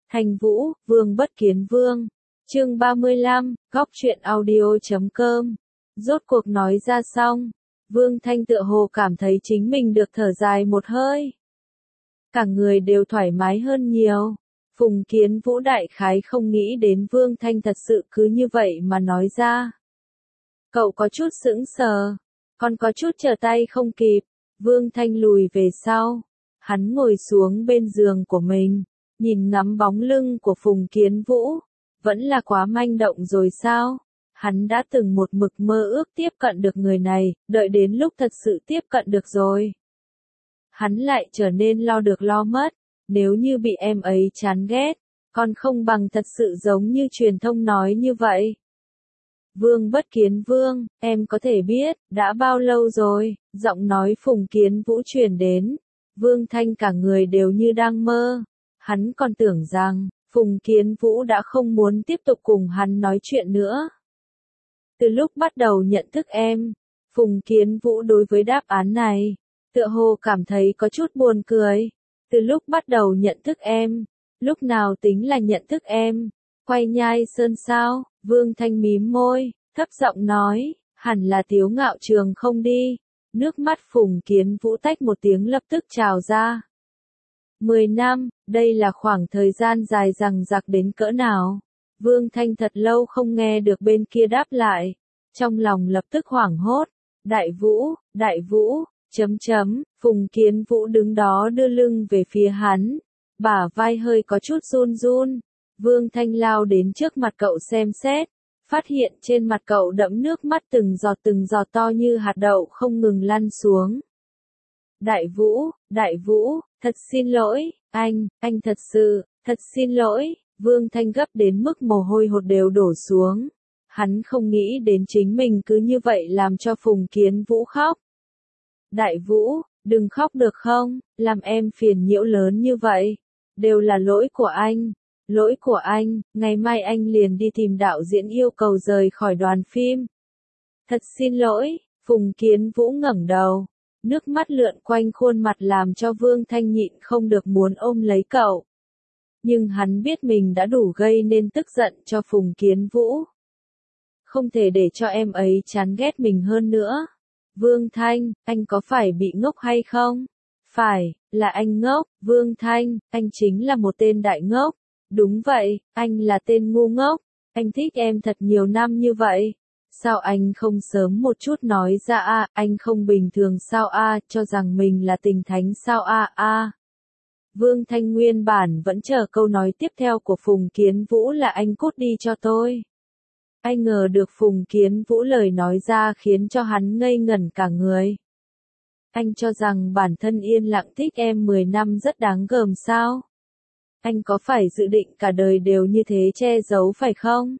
Thành Vũ, Vương Bất Kiến Vương. Chương 35, góc truyện audio.com. Rốt cuộc nói ra xong, Vương Thanh tựa hồ cảm thấy chính mình được thở dài một hơi. Cả người đều thoải mái hơn nhiều. Phùng Kiến Vũ đại khái không nghĩ đến Vương Thanh thật sự cứ như vậy mà nói ra. Cậu có chút sững sờ, còn có chút trở tay không kịp. Vương Thanh lùi về sau. Hắn ngồi xuống bên giường của mình, nhìn ngắm bóng lưng của Phùng Kiến Vũ. Vẫn là quá manh động rồi sao? Hắn đã từng một mực mơ ước tiếp cận được người này, đợi đến lúc thật sự tiếp cận được rồi. Hắn lại trở nên lo được lo mất, nếu như bị em ấy chán ghét, còn không bằng thật sự giống như truyền thông nói như vậy. Vương Bất Kiến Vương, em có thể biết, đã bao lâu rồi, giọng nói Phùng Kiến Vũ truyền đến. Vương Thanh cả người đều như đang mơ. Hắn còn tưởng rằng, Phùng Kiến Vũ đã không muốn tiếp tục cùng hắn nói chuyện nữa. Từ lúc bắt đầu nhận thức em, Phùng Kiến Vũ đối với đáp án này, tựa hồ cảm thấy có chút buồn cười. Từ lúc bắt đầu nhận thức em, lúc nào tính là nhận thức em? Quay nhai sơn sao? Vương Thanh mím môi, thấp giọng nói, hẳn là Tiếu Ngạo Trường không đi. Nước mắt Phùng Kiến Vũ tách một tiếng lập tức trào ra. 10 năm, đây là khoảng thời gian dài dằng dặc đến cỡ nào? Vương Thanh thật lâu không nghe được bên kia đáp lại. Trong lòng lập tức hoảng hốt. Đại Vũ, Phùng Kiến Vũ đứng đó đưa lưng về phía hắn. Bả vai hơi có chút run run. Vương Thanh lao đến trước mặt cậu xem xét. Phát hiện trên mặt cậu đẫm nước mắt từng giọt to như hạt đậu không ngừng lăn xuống. Đại Vũ, thật xin lỗi, anh thật xin lỗi. Vương Thanh gấp đến mức mồ hôi hột đều đổ xuống. Hắn không nghĩ đến chính mình cứ như vậy làm cho Phùng Kiến Vũ khóc. Đại Vũ, đừng khóc được không, làm em phiền nhiễu lớn như vậy. Đều là lỗi của anh, ngày mai anh liền đi tìm đạo diễn yêu cầu rời khỏi đoàn phim. Thật xin lỗi, Phùng Kiến Vũ ngẩng đầu. Nước mắt lượn quanh khuôn mặt làm cho Vương Thanh nhịn không được muốn ôm lấy cậu. Nhưng hắn biết mình đã đủ gây nên tức giận cho Phùng Kiến Vũ. Không thể để cho em ấy chán ghét mình hơn nữa. Vương Thanh, anh có phải bị ngốc hay không? Phải, là anh ngốc. Vương Thanh, anh chính là một tên đại ngốc. Đúng vậy, anh là tên ngu ngốc. Anh thích em thật nhiều năm như vậy. Sao anh không sớm một chút nói ra a? Anh không bình thường sao a? Cho rằng mình là tình thánh sao a? Vương Thanh nguyên bản vẫn chờ câu nói tiếp theo của Phùng Kiến Vũ là anh cút đi cho tôi. Ai ngờ được Phùng Kiến Vũ lời nói ra khiến cho hắn ngây ngẩn cả người. Anh cho rằng bản thân yên lặng thích em 10 năm rất đáng gờm sao? Anh có phải dự định cả đời đều như thế che giấu phải không?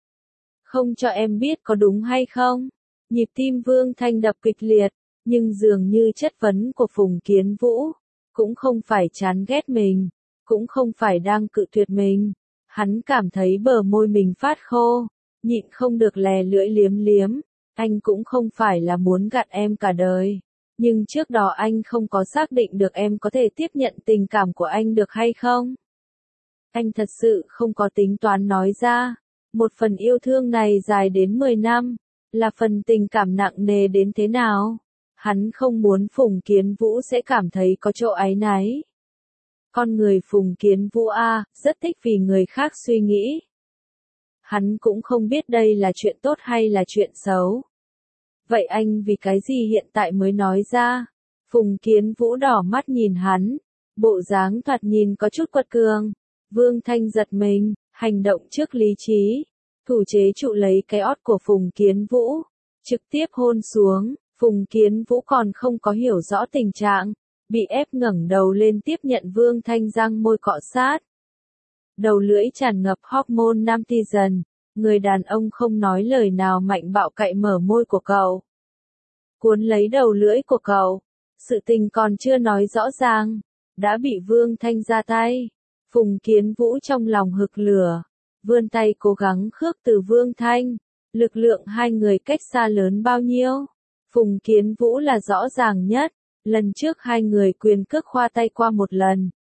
Không cho em biết có đúng hay không? Nhịp tim Vương Thanh đập kịch liệt, nhưng dường như chất vấn của Phùng Kiến Vũ, cũng không phải chán ghét mình, cũng không phải đang cự tuyệt mình. Hắn cảm thấy bờ môi mình phát khô, nhịn không được lè lưỡi liếm liếm. Anh cũng không phải là muốn gạt em cả đời, nhưng trước đó anh không có xác định được em có thể tiếp nhận tình cảm của anh được hay không. Anh thật sự không có tính toán nói ra. Một phần yêu thương này dài đến 10 năm, là phần tình cảm nặng nề đến thế nào. Hắn không muốn Phùng Kiến Vũ sẽ cảm thấy có chỗ áy náy. Con người Phùng Kiến Vũ rất thích vì người khác suy nghĩ. Hắn cũng không biết đây là chuyện tốt hay là chuyện xấu. Vậy anh vì cái gì hiện tại mới nói ra? Phùng Kiến Vũ đỏ mắt nhìn hắn, bộ dáng thoạt nhìn có chút quật cường. Vương Thanh giật mình, hành động trước lý trí, thủ chế trụ lấy cái ót của Phùng Kiến Vũ, trực tiếp hôn xuống. Phùng Kiến Vũ còn không có hiểu rõ tình trạng, bị ép ngẩng đầu lên tiếp nhận Vương Thanh răng môi cọ sát. Đầu lưỡi tràn ngập hormone nam ti dần, người đàn ông không nói lời nào mạnh bạo cạy mở môi của cậu. Cuốn lấy đầu lưỡi của cậu, sự tình còn chưa nói rõ ràng, đã bị Vương Thanh ra tay. Phùng Kiến Vũ trong lòng hực lửa, vươn tay cố gắng khước từ Vương Thanh, lực lượng hai người cách xa lớn bao nhiêu. Phùng Kiến Vũ là rõ ràng nhất, lần trước hai người quyền cước khoa tay qua một lần,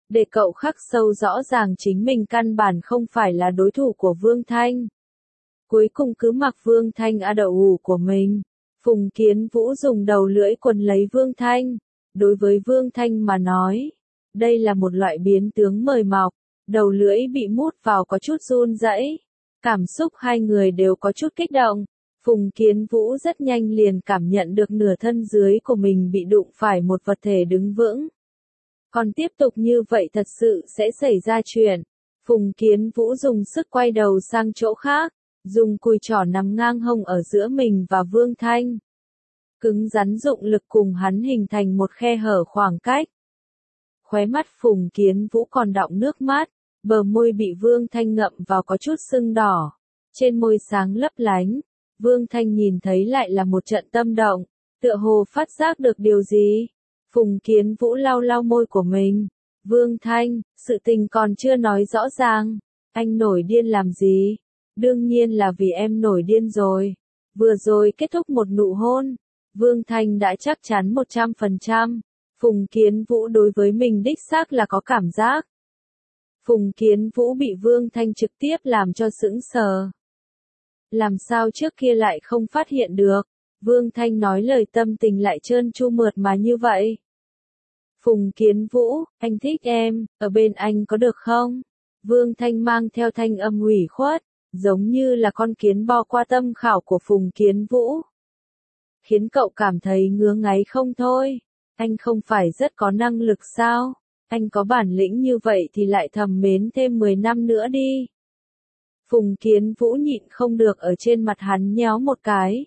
để cậu khắc sâu rõ ràng chính mình căn bản không phải là đối thủ của Vương Thanh. Cuối cùng cứ mặc Vương Thanh đậu hũ của mình. Phùng Kiến Vũ dùng đầu lưỡi quấn lấy Vương Thanh. Đối với Vương Thanh mà nói, đây là một loại biến tướng mời mọc. Đầu lưỡi bị mút vào có chút run rẩy. Cảm xúc hai người đều có chút kích động. Phùng Kiến Vũ rất nhanh liền cảm nhận được nửa thân dưới của mình bị đụng phải một vật thể đứng vững. Còn tiếp tục như vậy thật sự sẽ xảy ra chuyện. Phùng Kiến Vũ dùng sức quay đầu sang chỗ khác, dùng cùi trỏ nằm ngang hông ở giữa mình và Vương Thanh. Cứng rắn dụng lực cùng hắn hình thành một khe hở khoảng cách. Khóe mắt Phùng Kiến Vũ còn đọng nước mắt, bờ môi bị Vương Thanh ngậm vào có chút sưng đỏ. Trên môi sáng lấp lánh, Vương Thanh nhìn thấy lại là một trận tâm động, tựa hồ phát giác được điều gì. Phùng Kiến Vũ lau lau môi của mình. Vương Thanh, sự tình còn chưa nói rõ ràng. Anh nổi điên làm gì? Đương nhiên là vì em nổi điên rồi. Vừa rồi kết thúc một nụ hôn. Vương Thanh đã chắc chắn 100%. Phùng Kiến Vũ đối với mình đích xác là có cảm giác. Phùng Kiến Vũ bị Vương Thanh trực tiếp làm cho sững sờ. Làm sao trước kia lại không phát hiện được? Vương Thanh nói lời tâm tình lại trơn tru mượt mà như vậy. Phùng Kiến Vũ, anh thích em, ở bên anh có được không? Vương Thanh mang theo thanh âm ủy khuất, giống như là con kiến bò qua tâm khảo của Phùng Kiến Vũ. Khiến cậu cảm thấy ngứa ngáy không thôi. Anh không phải rất có năng lực sao? Anh có bản lĩnh như vậy thì lại thầm mến thêm 10 năm nữa đi. Phùng Kiến Vũ nhịn không được ở trên mặt hắn nhéo một cái.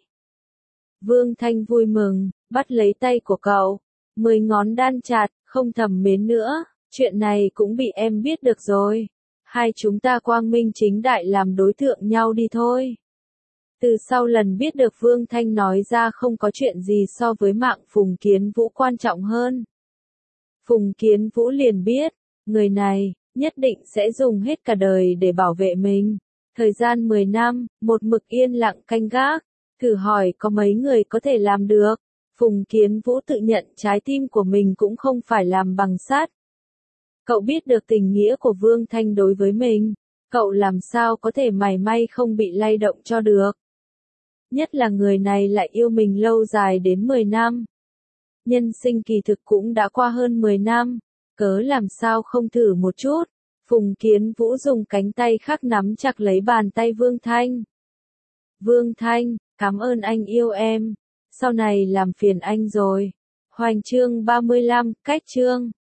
Vương Thanh vui mừng, bắt lấy tay của cậu. 10 ngón đan chặt, không thầm mến nữa. Chuyện này cũng bị em biết được rồi. Hai chúng ta quang minh chính đại làm đối tượng nhau đi thôi. Từ sau lần biết được Vương Thanh nói ra không có chuyện gì so với mạng Phùng Kiến Vũ quan trọng hơn. Phùng Kiến Vũ liền biết, người này, nhất định sẽ dùng hết cả đời để bảo vệ mình. Thời gian 10 năm, một mực yên lặng canh gác, thử hỏi có mấy người có thể làm được. Phùng Kiến Vũ tự nhận trái tim của mình cũng không phải làm bằng sắt. Cậu biết được tình nghĩa của Vương Thanh đối với mình, cậu làm sao có thể mảy may không bị lay động cho được. Nhất là người này lại yêu mình lâu dài đến 10 năm. Nhân sinh kỳ thực cũng đã qua hơn 10 năm, cớ làm sao không thử một chút. Phùng Kiến Vũ dùng cánh tay khác nắm chặt lấy bàn tay Vương Thanh. Vương Thanh, cảm ơn anh yêu em. Sau này làm phiền anh rồi. Hoành chương 35, cách chương.